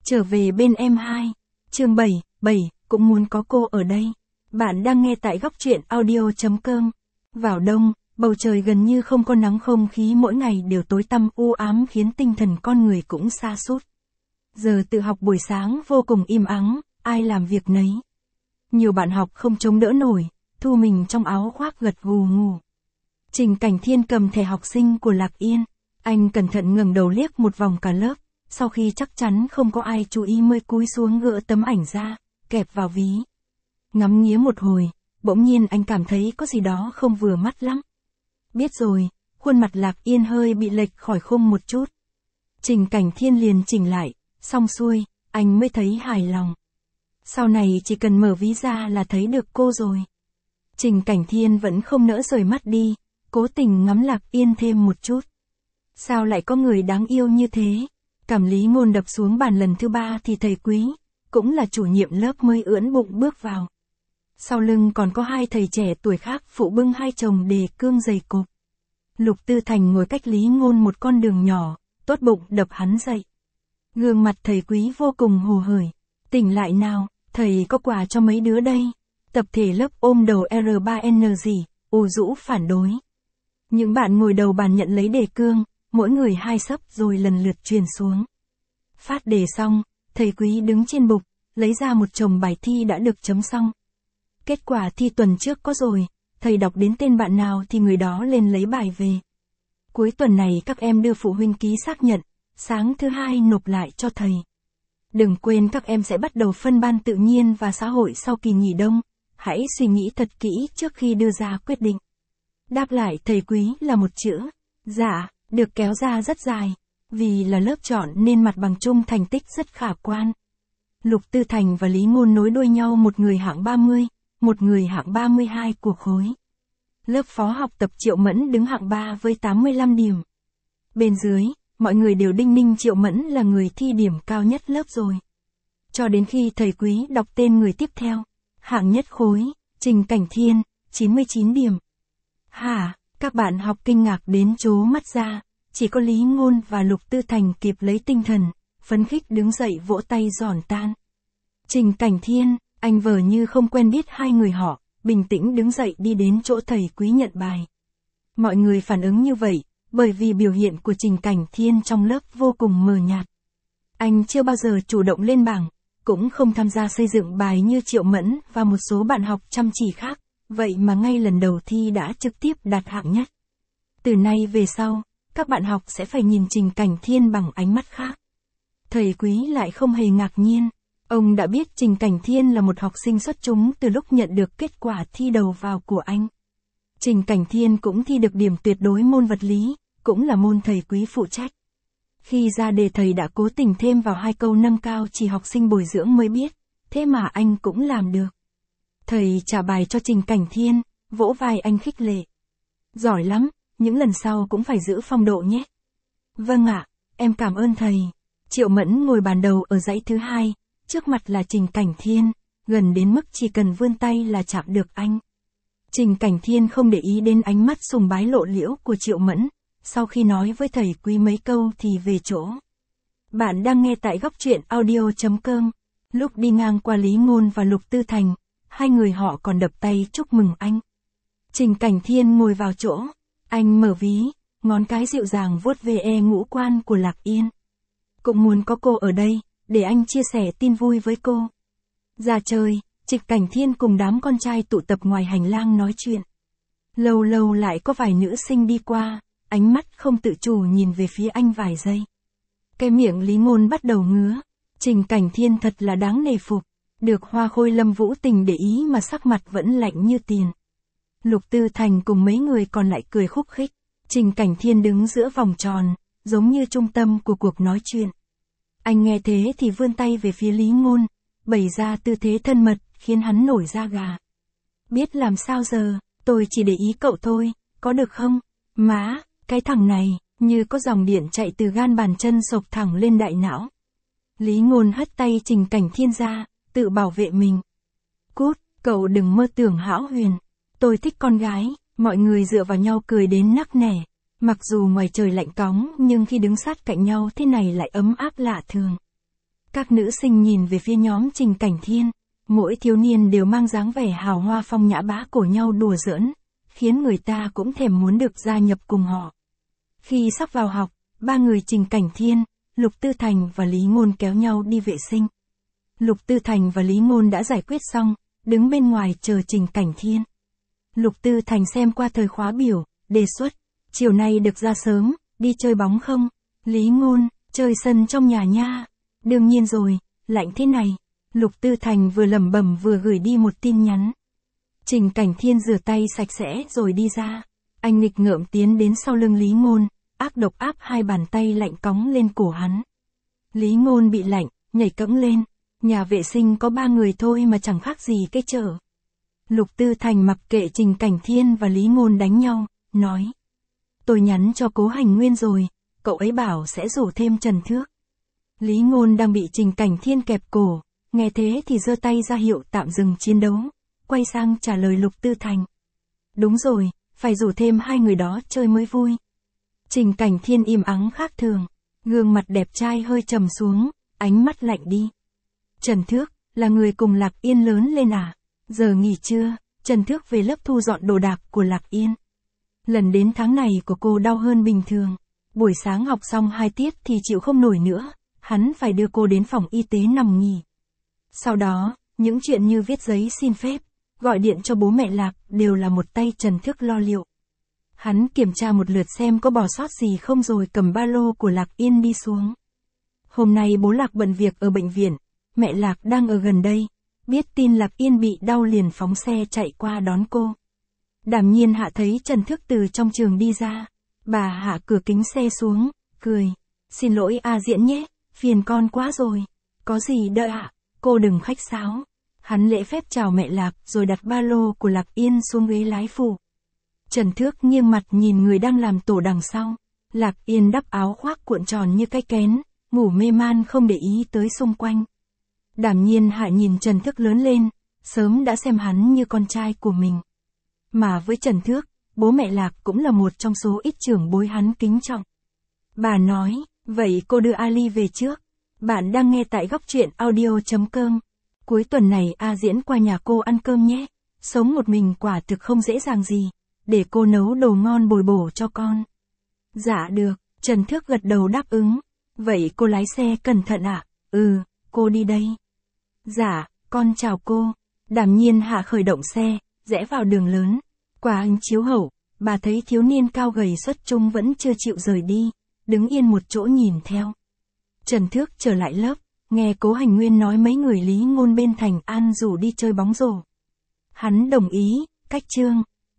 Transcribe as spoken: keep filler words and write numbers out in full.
Trở về bên em hai. Chương bảy, bảy, cũng muốn có cô ở đây. Bạn đang nghe tại góc truyện audio chấm com. Vào đông, bầu trời gần như không có nắng, không khí mỗi ngày đều tối tăm u ám khiến tinh thần con người cũng sa sút. Giờ tự học buổi sáng vô cùng im ắng, ai làm việc nấy. Nhiều bạn học không chống đỡ nổi, thu mình trong áo khoác gật gù ngủ. Trình Cảnh Thiên cầm thẻ học sinh của Lạc Yên. Anh cẩn thận ngẩng đầu liếc một vòng cả lớp, sau khi chắc chắn không có ai chú ý mới cúi xuống gỡ tấm ảnh ra, kẹp vào ví. Ngắm nghía một hồi, bỗng nhiên anh cảm thấy có gì đó không vừa mắt lắm. Biết rồi, khuôn mặt Lạc Yên hơi bị lệch khỏi khung một chút. Trình Cảnh Thiên liền chỉnh lại, xong xuôi, anh mới thấy hài lòng. Sau này chỉ cần mở ví ra là thấy được cô rồi. Trình Cảnh Thiên vẫn không nỡ rời mắt đi, cố tình ngắm Lạc Yên thêm một chút. Sao lại có người đáng yêu như thế? Cảm Lý Ngôn đập xuống bàn lần thứ ba thì thầy Quý, cũng là chủ nhiệm lớp mới ưỡn bụng bước vào. Sau lưng còn có hai thầy trẻ tuổi khác phụ bưng hai chồng đề cương dày cộp. Lục Tư Thành ngồi cách Lý Ngôn một con đường nhỏ, tốt bụng đập hắn dậy. Gương mặt thầy Quý vô cùng hồ hởi. Tỉnh lại nào, thầy có quà cho mấy đứa đây. Tập thể lớp ôm đầu R ba N gì, ù rũ phản đối. Những bạn ngồi đầu bàn nhận lấy đề cương, mỗi người hai xấp rồi lần lượt truyền xuống. Phát đề xong, thầy Quý đứng trên bục, lấy ra một chồng bài thi đã được chấm xong. Kết quả thi tuần trước có rồi, thầy đọc đến tên bạn nào thì người đó lên lấy bài về. Cuối tuần này các em đưa phụ huynh ký xác nhận, sáng thứ hai nộp lại cho thầy. Đừng quên các em sẽ bắt đầu phân ban tự nhiên và xã hội sau kỳ nghỉ đông, hãy suy nghĩ thật kỹ trước khi đưa ra quyết định. Đáp lại thầy Quý là một chữ, dạ, được kéo ra rất dài, vì là lớp chọn nên mặt bằng chung thành tích rất khả quan. Lục Tư Thành và Lý Ngôn nối đuôi nhau, một người hạng ba mươi, một người hạng ba mươi hai của khối. Lớp phó học tập Triệu Mẫn đứng hạng ba với tám mươi lăm điểm. Bên dưới, mọi người đều đinh ninh Triệu Mẫn là người thi điểm cao nhất lớp rồi. Cho đến khi thầy Quý đọc tên người tiếp theo, hạng nhất khối, Trình Cảnh Thiên, chín mươi chín điểm. Hả, các bạn học kinh ngạc đến trố mắt ra, chỉ có Lý Ngôn và Lục Tư Thành kịp lấy tinh thần, phấn khích đứng dậy vỗ tay giòn tan. Trình Cảnh Thiên, anh vờ như không quen biết hai người họ, bình tĩnh đứng dậy đi đến chỗ thầy Quý nhận bài. Mọi người phản ứng như vậy, bởi vì biểu hiện của Trình Cảnh Thiên trong lớp vô cùng mờ nhạt. Anh chưa bao giờ chủ động lên bảng, cũng không tham gia xây dựng bài như Triệu Mẫn và một số bạn học chăm chỉ khác, vậy mà ngay lần đầu thi đã trực tiếp đạt hạng nhất. Từ nay về sau, các bạn học sẽ phải nhìn Trình Cảnh Thiên bằng ánh mắt khác. Thầy Quý lại không hề ngạc nhiên, ông đã biết Trình Cảnh Thiên là một học sinh xuất chúng từ lúc nhận được kết quả thi đầu vào của anh. Trình Cảnh Thiên cũng thi được điểm tuyệt đối môn vật lý, cũng là môn thầy Quý phụ trách. Khi ra đề thầy đã cố tình thêm vào hai câu nâng cao chỉ học sinh bồi dưỡng mới biết, thế mà anh cũng làm được. Thầy trả bài cho Trình Cảnh Thiên, vỗ vai anh khích lệ. Giỏi lắm, những lần sau cũng phải giữ phong độ nhé. Vâng ạ, em cảm ơn thầy. Triệu Mẫn ngồi bàn đầu ở dãy thứ hai, trước mặt là Trình Cảnh Thiên, gần đến mức chỉ cần vươn tay là chạm được anh. Trình Cảnh Thiên không để ý đến ánh mắt sùng bái lộ liễu của Triệu Mẫn, sau khi nói với thầy Quý mấy câu thì về chỗ. Bạn đang nghe tại góc truyện audio chấm com. Lúc đi ngang qua Lý Ngôn và Lục Tư Thành, hai người họ còn đập tay chúc mừng anh. Trình Cảnh Thiên ngồi vào chỗ, anh mở ví, ngón cái dịu dàng vuốt về e ngũ quan của Lạc Yên. Cũng muốn có cô ở đây, để anh chia sẻ tin vui với cô. Ra chơi, Trình Cảnh Thiên cùng đám con trai tụ tập ngoài hành lang nói chuyện. Lâu lâu lại có vài nữ sinh đi qua, ánh mắt không tự chủ nhìn về phía anh vài giây. Cái miệng Lý Ngôn bắt đầu ngứa. Trình Cảnh Thiên thật là đáng nể phục, được Hoa Khôi Lâm Vũ Tình để ý mà sắc mặt vẫn lạnh như tiền. Lục Tư Thành cùng mấy người còn lại cười khúc khích. Trình Cảnh Thiên đứng giữa vòng tròn, giống như trung tâm của cuộc nói chuyện. Anh nghe thế thì vươn tay về phía Lý Ngôn, bày ra tư thế thân mật, khiến hắn nổi da gà. Biết làm sao giờ, tôi chỉ để ý cậu thôi, có được không? Má, cái thằng này, như có dòng điện chạy từ gan bàn chân sộc thẳng lên đại não. Lý Ngôn hất tay Trình Cảnh Thiên ra, tự bảo vệ mình. Cút, cậu đừng mơ tưởng hão huyền. Tôi thích con gái, mọi người dựa vào nhau cười đến nắc nẻ. Mặc dù ngoài trời lạnh cóng nhưng khi đứng sát cạnh nhau thế này lại ấm áp lạ thường. Các nữ sinh nhìn về phía nhóm Trình Cảnh Thiên. Mỗi thiếu niên đều mang dáng vẻ hào hoa phong nhã bá cổ nhau đùa giỡn, khiến người ta cũng thèm muốn được gia nhập cùng họ. Khi sắp vào học, ba người Trình Cảnh Thiên, Lục Tư Thành và Lý Ngôn kéo nhau đi vệ sinh. Lục Tư Thành và Lý Ngôn đã giải quyết xong, đứng bên ngoài chờ Trình Cảnh Thiên. Lục Tư Thành xem qua thời khóa biểu, đề xuất, chiều nay được ra sớm, đi chơi bóng không? Lý Ngôn, chơi sân trong nhà nha. Đương nhiên rồi, lạnh thế này. Lục Tư Thành vừa lẩm bẩm vừa gửi đi một tin nhắn. Trình Cảnh Thiên rửa tay sạch sẽ rồi đi ra. Anh nghịch ngợm tiến đến sau lưng Lý Ngôn, ác độc áp hai bàn tay lạnh cóng lên cổ hắn. Lý Ngôn bị lạnh, nhảy cẫng lên. Nhà vệ sinh có ba người thôi mà chẳng khác gì cái chợ. Lục Tư Thành mặc kệ Trình Cảnh Thiên và Lý Ngôn đánh nhau, nói. Tôi nhắn cho Cố Hành Nguyên rồi, cậu ấy bảo sẽ rủ thêm Trần Thước. Lý Ngôn đang bị Trình Cảnh Thiên kẹp cổ, nghe thế thì giơ tay ra hiệu tạm dừng chiến đấu, quay sang trả lời Lục Tư Thành. Đúng rồi, phải rủ thêm hai người đó chơi mới vui. Trình Cảnh Thiên im ắng khác thường, gương mặt đẹp trai hơi trầm xuống, ánh mắt lạnh đi. Trần Thước, là người cùng Lạc Yên lớn lên à? Giờ nghỉ trưa, Trần Thước về lớp thu dọn đồ đạc của Lạc Yên. Lần đến tháng này của cô đau hơn bình thường. Buổi sáng học xong hai tiết thì chịu không nổi nữa, hắn phải đưa cô đến phòng y tế nằm nghỉ. Sau đó, những chuyện như viết giấy xin phép, gọi điện cho bố mẹ Lạc đều là một tay Trần Thước lo liệu. Hắn kiểm tra một lượt xem có bỏ sót gì không rồi cầm ba lô của Lạc Yên đi xuống. Hôm nay bố Lạc bận việc ở bệnh viện, mẹ Lạc đang ở gần đây, biết tin Lạc Yên bị đau liền phóng xe chạy qua đón cô. Đàm Nhiên Hạ thấy Trần Thước từ trong trường đi ra, bà hạ cửa kính xe xuống, cười. Xin lỗi A Diễn nhé, phiền con quá rồi. Có gì đợi ạ, cô đừng khách sáo. Hắn lễ phép chào mẹ Lạc rồi đặt ba lô của Lạc Yên xuống ghế lái phụ. Trần Thước nghiêng mặt nhìn người đang làm tổ đằng sau. Lạc Yên đắp áo khoác cuộn tròn như cái kén, ngủ mê man không để ý tới xung quanh. Đàm Nhiên Hạ nhìn Trần Thước lớn lên, sớm đã xem hắn như con trai của mình. Mà với Trần Thước, bố mẹ Lạc cũng là một trong số ít trưởng bối hắn kính trọng. Bà nói, vậy cô đưa Ali về trước. Bạn đang nghe tại góc truyện audio chấm com. Cuối tuần này A Diễn qua nhà cô ăn cơm nhé. Sống một mình quả thực không dễ dàng gì. Để cô nấu đồ ngon bồi bổ cho con. Dạ được, Trần Thước gật đầu đáp ứng. Vậy cô lái xe cẩn thận ạ. À? Ừ, cô đi đây. Dạ, con chào cô. Đàm Nhiên Hạ khởi động xe, rẽ vào đường lớn. Qua ánh chiếu hậu, bà thấy thiếu niên cao gầy xuất chúng vẫn chưa chịu rời đi, đứng yên một chỗ nhìn theo. Trần Thước trở lại lớp, nghe Cố Hành Nguyên nói mấy người Lý Ngôn bên Thành An rủ đi chơi bóng rổ. Hắn đồng ý, cách chương.